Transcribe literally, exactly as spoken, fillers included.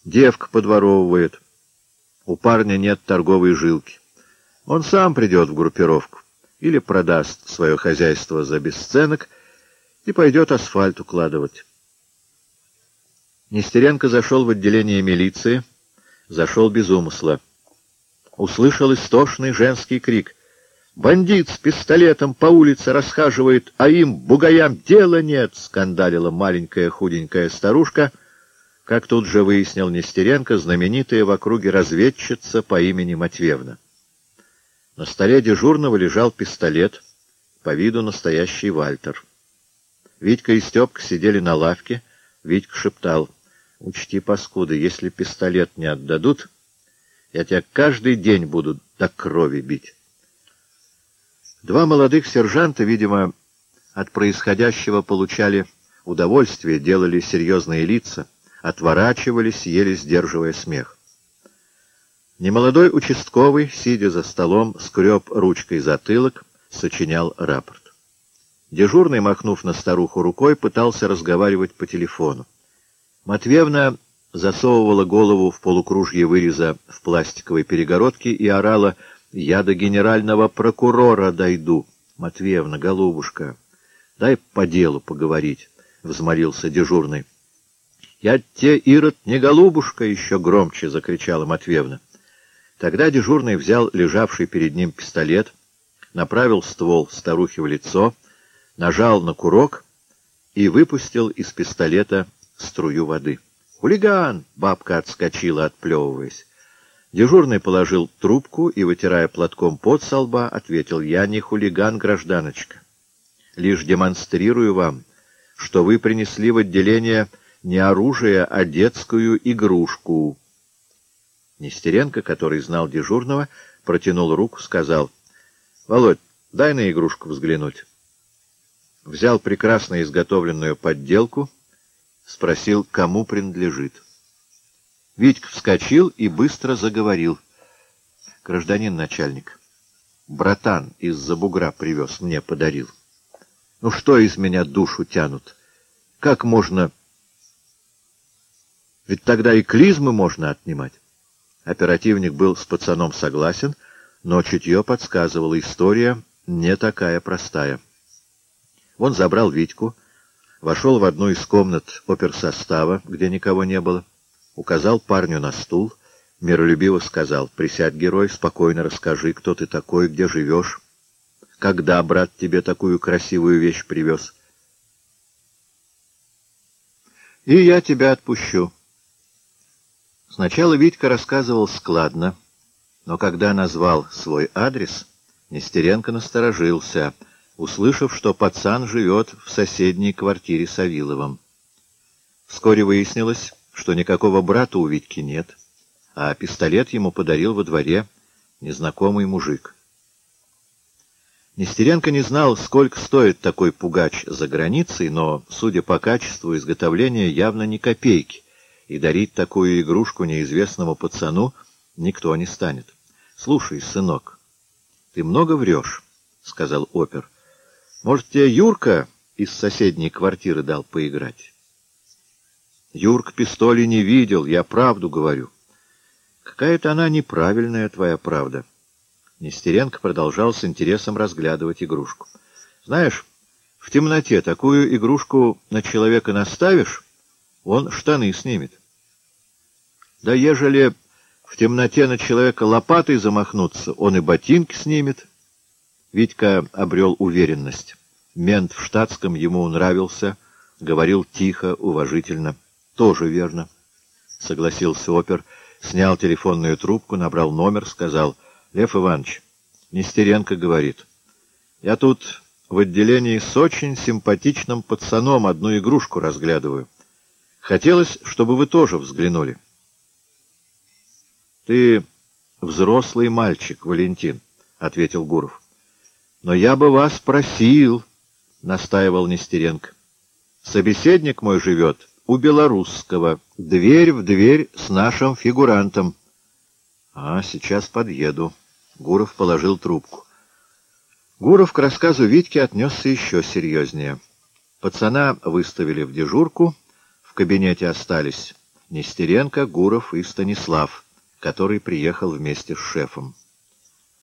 Девка подворовывает. У парня нет торговой жилки. Он сам придет в группировку или продаст свое хозяйство за бесценок и пойдет асфальт укладывать. Нестеренко зашел в отделение милиции, зашел без умысла. Услышал истошный женский крик. «Бандит с пистолетом по улице расхаживает, а им, бугаям, дела нет!» — скандалила маленькая худенькая старушка, как тут же выяснил Нестеренко, знаменитая в округе разведчица по имени Матвеевна. На столе дежурного лежал пистолет, по виду настоящий Вальтер. Витька и Степка сидели на лавке. Витька шептал: «Учти, паскуда, если пистолет не отдадут, я тебя каждый день буду до крови бить». Два молодых сержанта, видимо, от происходящего получали удовольствие, делали серьезные лица, отворачивались, еле сдерживая смех. Немолодой участковый, сидя за столом, скреб ручкой затылок, сочинял рапорт. Дежурный, махнув на старуху рукой, пытался разговаривать по телефону. Матвеевна засовывала голову в полукружье выреза в пластиковой перегородке и орала: «Я до генерального прокурора дойду». «Матвеевна, голубушка, дай по делу поговорить», — взмолился дежурный. «Я те, Ирод, не голубушка!» — еще громче закричала Матвеевна. Тогда дежурный взял лежавший перед ним пистолет, направил ствол старухе в лицо, нажал на курок и выпустил из пистолета струю воды. «Хулиган!» — бабка отскочила, отплевываясь. Дежурный положил трубку и, вытирая платком пот со лба, ответил: «Я не хулиган, гражданочка. Лишь демонстрирую вам, что вы принесли в отделение не оружие, а детскую игрушку». Нестеренко, который знал дежурного, протянул руку, сказал: «Володь, дай на игрушку взглянуть». Взял прекрасно изготовленную подделку, спросил, кому принадлежит. Витька вскочил и быстро заговорил: «Гражданин начальник, братан из-за бугра привез, мне подарил. Ну что из меня душу тянут? Как можно? Ведь тогда и клизмы можно отнимать». Оперативник был с пацаном согласен, но чутье подсказывало: история не такая простая. Он забрал Витьку, вошел в одну из комнат оперсостава, где никого не было, указал парню на стул, миролюбиво сказал: «Присядь, герой, спокойно расскажи, кто ты такой, где живешь, когда брат тебе такую красивую вещь привез. И я тебя отпущу». Сначала Витька рассказывал складно, но когда назвал свой адрес, Нестеренко насторожился, услышав, что пацан живет в соседней квартире с Авиловым. Вскоре выяснилось, что никакого брата у Витьки нет, а пистолет ему подарил во дворе незнакомый мужик. Нестеренко не знал, сколько стоит такой пугач за границей, но, судя по качеству изготовления, явно ни копейки, и дарить такую игрушку неизвестному пацану никто не станет. «Слушай, сынок, ты много врешь», — сказал опер. «Может, тебе Юрка из соседней квартиры дал поиграть?» «Юрка пистоли не видел, я правду говорю». «Какая-то она неправильная, твоя правда». Нестеренко продолжал с интересом разглядывать игрушку. «Знаешь, в темноте такую игрушку на человека наставишь, он штаны снимет. Да ежели в темноте на человека лопатой замахнуться, он и ботинки снимет». Витька обрел уверенность. Мент в штатском ему нравился, говорил тихо, уважительно. «Тоже верно», — согласился опер, снял телефонную трубку, набрал номер, сказал: «Лев Иванович, Нестеренко говорит. Я тут в отделении с очень симпатичным пацаном одну игрушку разглядываю. Хотелось, чтобы вы тоже взглянули». «Ты взрослый мальчик, Валентин», — ответил Гуров. «Но я бы вас просил», — настаивал Нестеренко. «Собеседник мой живет у Белорусского, дверь в дверь с нашим фигурантом». «А, сейчас подъеду». Гуров положил трубку. Гуров к рассказу Витьки отнесся еще серьезнее. Пацана выставили в дежурку, в кабинете остались Нестеренко, Гуров и Станислав, который приехал вместе с шефом.